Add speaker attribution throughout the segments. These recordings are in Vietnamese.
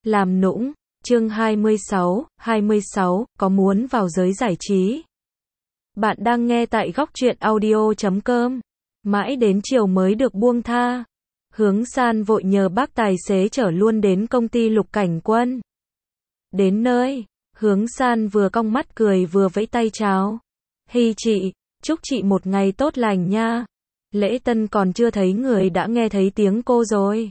Speaker 1: Làm nũng, chương 26, có muốn vào giới giải trí. Bạn đang nghe tại góc truyện audio.com. Mãi đến chiều mới được buông tha. Hướng San vội nhờ bác tài xế chở luôn đến công ty Lục Cảnh Quân. Đến nơi, Hướng San vừa cong mắt cười vừa vẫy tay chào. Hi chị, chúc chị một ngày tốt lành nha. Lễ tân còn chưa thấy người đã nghe thấy tiếng cô rồi.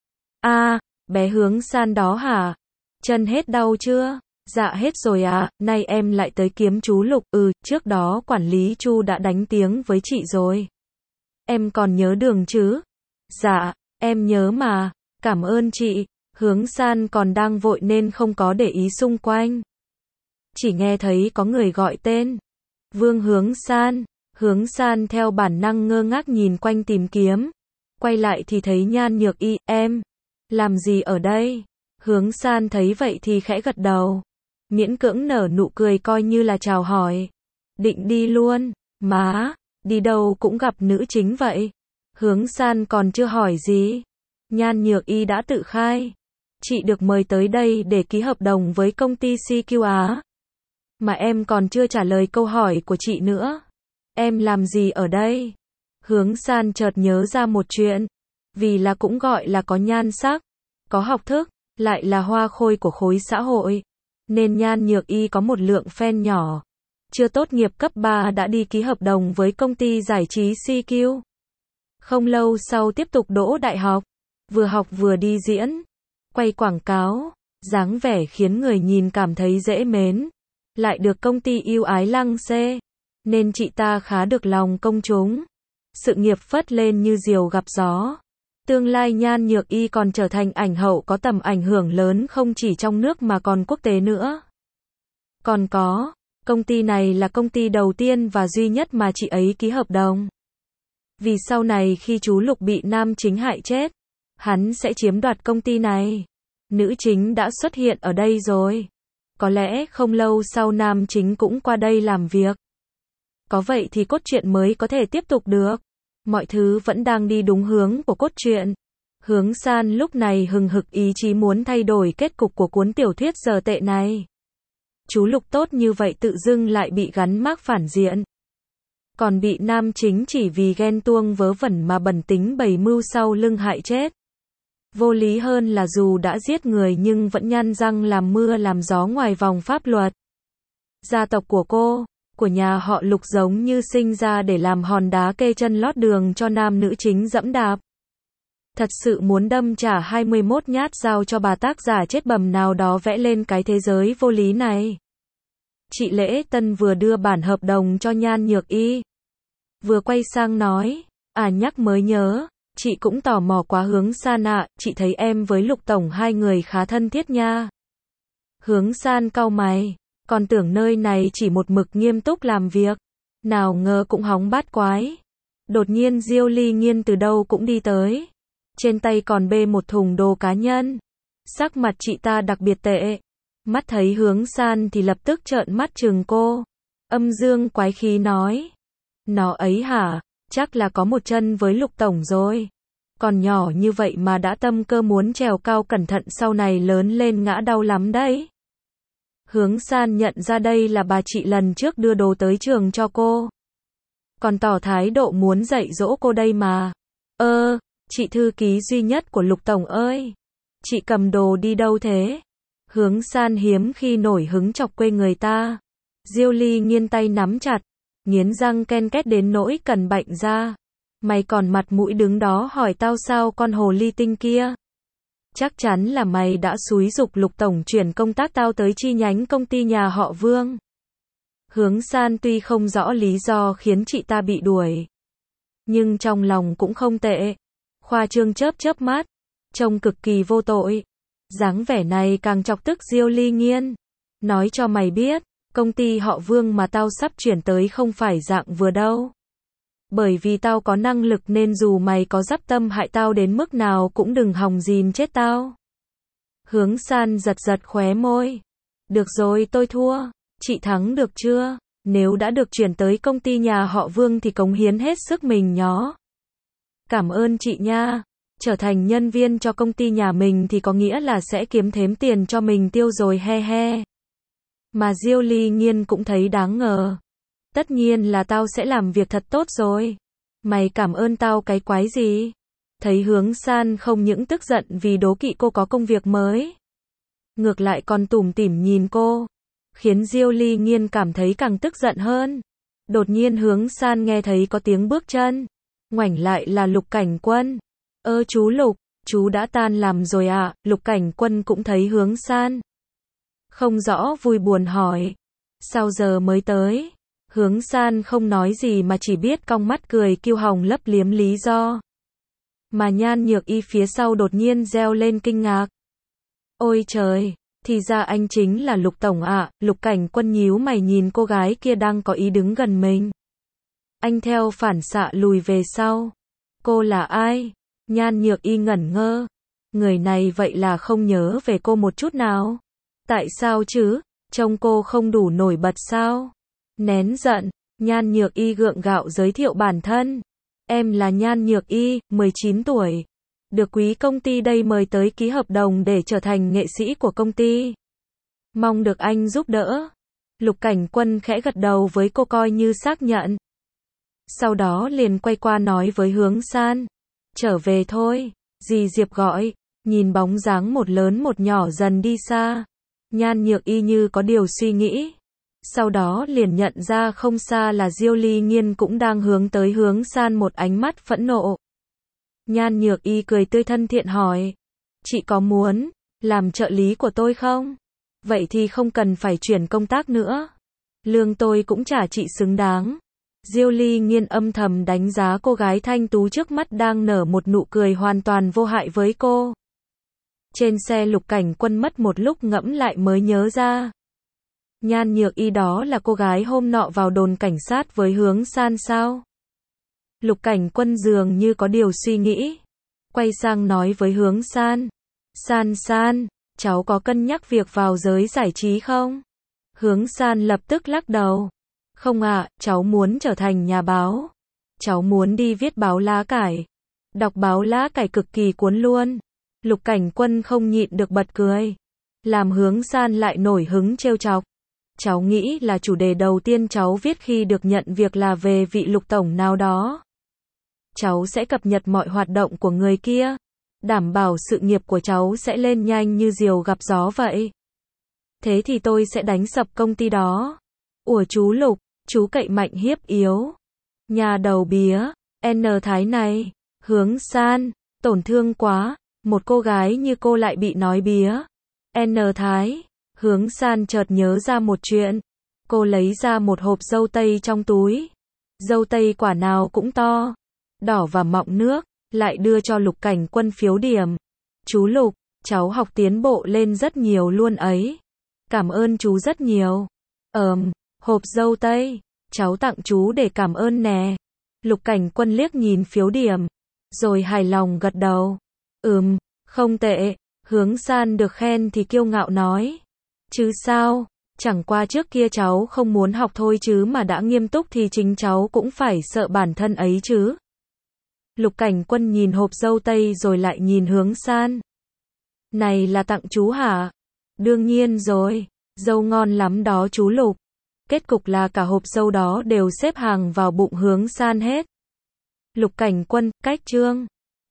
Speaker 1: À, bé Hướng San đó hả? Chân hết đau chưa? Dạ hết rồi à, nay em lại tới kiếm chú Lục. Trước đó quản lý Chu đã đánh tiếng với chị rồi. Em còn nhớ đường chứ? Dạ, em nhớ mà, cảm ơn chị. Hướng San còn đang vội nên không có để ý xung quanh. Chỉ nghe thấy có người gọi tên. Vương Hướng San. Hướng San theo bản năng ngơ ngác nhìn quanh tìm kiếm. Quay lại thì thấy Nhan Nhược Y. Em làm gì ở đây? Hướng San thấy vậy thì khẽ gật đầu. Miễn cưỡng nở nụ cười coi như là chào hỏi. Định đi luôn. Má, đi đâu cũng gặp nữ chính vậy. Hướng San còn chưa hỏi gì. Nhan Nhược Y đã tự khai. Chị được mời tới đây để ký hợp đồng với công ty CQ Á. Mà em còn chưa trả lời câu hỏi của chị nữa. Em làm gì ở đây? Hướng San chợt nhớ ra một chuyện. Vì là cũng gọi là có nhan sắc, có học thức, lại là hoa khôi của khối xã hội. Nên Nhan Nhược Y có một lượng fan nhỏ. Chưa tốt nghiệp cấp 3 đã đi ký hợp đồng với công ty giải trí CQ. Không lâu sau tiếp tục đỗ đại học. Vừa học vừa đi diễn, quay quảng cáo, dáng vẻ khiến người nhìn cảm thấy dễ mến. Lại được công ty yêu ái lăng xê. Nên chị ta khá được lòng công chúng. Sự nghiệp phất lên như diều gặp gió. Tương lai Nhan Nhược Y còn trở thành ảnh hậu có tầm ảnh hưởng lớn không chỉ trong nước mà còn quốc tế nữa. Còn có, công ty này là công ty đầu tiên và duy nhất mà chị ấy ký hợp đồng. Vì sau này khi chú Lục bị nam chính hại chết, hắn sẽ chiếm đoạt công ty này. Nữ chính đã xuất hiện ở đây rồi. Có lẽ không lâu sau nam chính cũng qua đây làm việc. Có vậy thì cốt truyện mới có thể tiếp tục được. Mọi thứ vẫn đang đi đúng hướng của cốt truyện. Hướng San lúc này hừng hực ý chí muốn thay đổi kết cục của cuốn tiểu thuyết dở tệ này. Chú Lục tốt như vậy tự dưng lại bị gắn mác phản diện. Còn bị nam chính chỉ vì ghen tuông vớ vẩn mà bẩn tính bày mưu sau lưng hại chết. Vô lý hơn là dù đã giết người nhưng vẫn nhăn răng làm mưa làm gió ngoài vòng pháp luật. Gia tộc của cô, của nhà họ Lục giống như sinh ra để làm hòn đá kê chân lót đường cho nam nữ chính dẫm đạp. Thật sự muốn đâm trả 21 nhát dao cho bà tác giả chết bầm nào đó vẽ lên cái thế giới vô lý này. Chị Lễ Tân vừa đưa bản hợp đồng cho Nhan Nhược Y. Vừa quay sang nói, nhắc mới nhớ, chị cũng tò mò quá Hướng San ạ, chị thấy em với Lục Tổng hai người khá thân thiết nha. Hướng San cau mày, còn tưởng nơi này chỉ một mực nghiêm túc làm việc. Nào ngờ cũng hóng bát quái. Đột nhiên Diêu Ly Nghiên từ đâu cũng đi tới. Trên tay còn bê một thùng đồ cá nhân. Sắc mặt chị ta đặc biệt tệ. Mắt thấy Hướng San thì lập tức trợn mắt trừng cô. Âm dương quái khí nói. Nó ấy hả, chắc là có một chân với Lục Tổng rồi. Còn nhỏ như vậy mà đã tâm cơ muốn trèo cao, cẩn thận sau này lớn lên ngã đau lắm đấy. Hướng San nhận ra đây là bà chị lần trước đưa đồ tới trường cho cô. Còn tỏ thái độ muốn dạy dỗ cô đây mà. Chị thư ký duy nhất của Lục Tổng ơi. Chị cầm đồ đi đâu thế? Hướng San hiếm khi nổi hứng chọc quê người ta. Diêu Ly Nghiên tay nắm chặt, nghiến răng ken két đến nỗi cần bệnh ra. Mày còn mặt mũi đứng đó hỏi tao sao con hồ ly tinh kia? Chắc chắn là mày đã xúi giục Lục Tổng chuyển công tác tao tới chi nhánh công ty nhà họ Vương. Hướng San tuy không rõ lý do khiến chị ta bị đuổi, nhưng trong lòng cũng không tệ. Khoa trương chớp mắt, trông cực kỳ vô tội. Dáng vẻ này càng chọc tức Diêu Ly Nghiên. Nói cho mày biết, công ty họ Vương mà tao sắp chuyển tới không phải dạng vừa đâu. Bởi vì tao có năng lực nên dù mày có dắp tâm hại tao đến mức nào cũng đừng hòng dìm chết tao. Hướng San giật khóe môi. Được rồi, tôi thua. Chị thắng được chưa? Nếu đã được chuyển tới công ty nhà họ Vương thì cống hiến hết sức mình nhó. Cảm ơn chị nha. trở thành nhân viên cho công ty nhà mình thì có nghĩa là sẽ kiếm thêm tiền cho mình tiêu rồi he he. Mà Diêu Ly Nghiên cũng thấy đáng ngờ. Tất nhiên là tao sẽ làm việc thật tốt rồi. Mày cảm ơn tao cái quái gì? Thấy Hướng San không những tức giận vì đố kỵ cô có công việc mới, ngược lại còn tủm tỉm nhìn cô, khiến Diêu Ly Nghiên cảm thấy càng tức giận hơn. Đột nhiên Hướng San nghe thấy có tiếng bước chân, ngoảnh lại là Lục Cảnh Quân. Ơ chú Lục, chú đã tan làm rồi à? Lục Cảnh Quân cũng thấy Hướng San, không rõ vui buồn hỏi, sao giờ mới tới? Hướng San không nói gì mà chỉ biết cong mắt cười kiêu hồng lấp liếm lý do. Mà Nhan Nhược Y phía sau đột nhiên reo lên kinh ngạc. Ôi trời, thì ra anh chính là Lục Tổng ạ. Lục Cảnh Quân nhíu mày nhìn cô gái kia đang có ý đứng gần mình. Anh theo phản xạ lùi về sau. Cô là ai? Nhan Nhược Y ngẩn ngơ. Người này vậy là không nhớ về cô một chút nào. Tại sao chứ? Trông cô không đủ nổi bật sao? Nén giận, Nhan Nhược Y gượng gạo giới thiệu bản thân. Em là Nhan Nhược Y, 19 tuổi. Được quý công ty đây mời tới ký hợp đồng để trở thành nghệ sĩ của công ty. Mong được anh giúp đỡ. Lục Cảnh Quân khẽ gật đầu với cô coi như xác nhận. Sau đó liền quay qua nói với Hướng San. Trở về thôi, dì Diệp gọi. Nhìn bóng dáng một lớn một nhỏ dần đi xa. Nhan Nhược Y như có điều suy nghĩ. Sau đó liền nhận ra không xa là Diêu Ly Nghiên cũng đang hướng tới Hướng San một ánh mắt phẫn nộ. Nhan Nhược Y cười tươi thân thiện hỏi. Chị có muốn làm trợ lý của tôi không? Vậy thì không cần phải chuyển công tác nữa. Lương tôi cũng trả chị xứng đáng. Diêu Ly Nghiên âm thầm đánh giá cô gái thanh tú trước mắt đang nở một nụ cười hoàn toàn vô hại với cô. Trên xe Lục Cảnh Quân mất một lúc ngẫm lại mới nhớ ra. Nhan Nhược Y đó là cô gái hôm nọ vào đồn cảnh sát với Hướng San sao? Lục Cảnh Quân dường như có điều suy nghĩ. Quay sang nói với Hướng San. San, cháu có cân nhắc việc vào giới giải trí không? Hướng San lập tức lắc đầu. Không ạ, cháu muốn trở thành nhà báo. Cháu muốn đi viết báo lá cải. Đọc báo lá cải cực kỳ cuốn luôn. Lục Cảnh Quân không nhịn được bật cười. Làm Hướng San lại nổi hứng trêu chọc. Cháu nghĩ là chủ đề đầu tiên cháu viết khi được nhận việc là về vị Lục Tổng nào đó. Cháu sẽ cập nhật mọi hoạt động của người kia. Đảm bảo sự nghiệp của cháu sẽ lên nhanh như diều gặp gió vậy. Thế thì tôi sẽ đánh sập công ty đó. Ủa chú Lục, chú cậy mạnh hiếp yếu. Nhà đầu bía, N Thái này. Hướng San, tổn thương quá. Một cô gái như cô lại bị nói bía. N Thái. Hướng San chợt nhớ ra một chuyện. Cô lấy ra một hộp dâu tây trong túi. Dâu tây quả nào cũng to, đỏ và mọng nước, lại đưa cho Lục Cảnh Quân phiếu điểm. Chú Lục, cháu học tiến bộ lên rất nhiều luôn ấy. Cảm ơn chú rất nhiều. Hộp dâu tây, cháu tặng chú để cảm ơn nè. Lục Cảnh Quân liếc nhìn phiếu điểm, rồi hài lòng gật đầu. Không tệ. Hướng San được khen thì kiêu ngạo nói. Chứ sao, chẳng qua trước kia cháu không muốn học thôi chứ mà đã nghiêm túc thì chính cháu cũng phải sợ bản thân ấy chứ. Lục Cảnh Quân nhìn hộp dâu tây rồi lại nhìn Hướng San. Này là tặng chú hả? Đương nhiên rồi, dâu ngon lắm đó chú Lục. Kết cục là cả hộp dâu đó đều xếp hàng vào bụng Hướng San hết. Lục Cảnh Quân, cách chương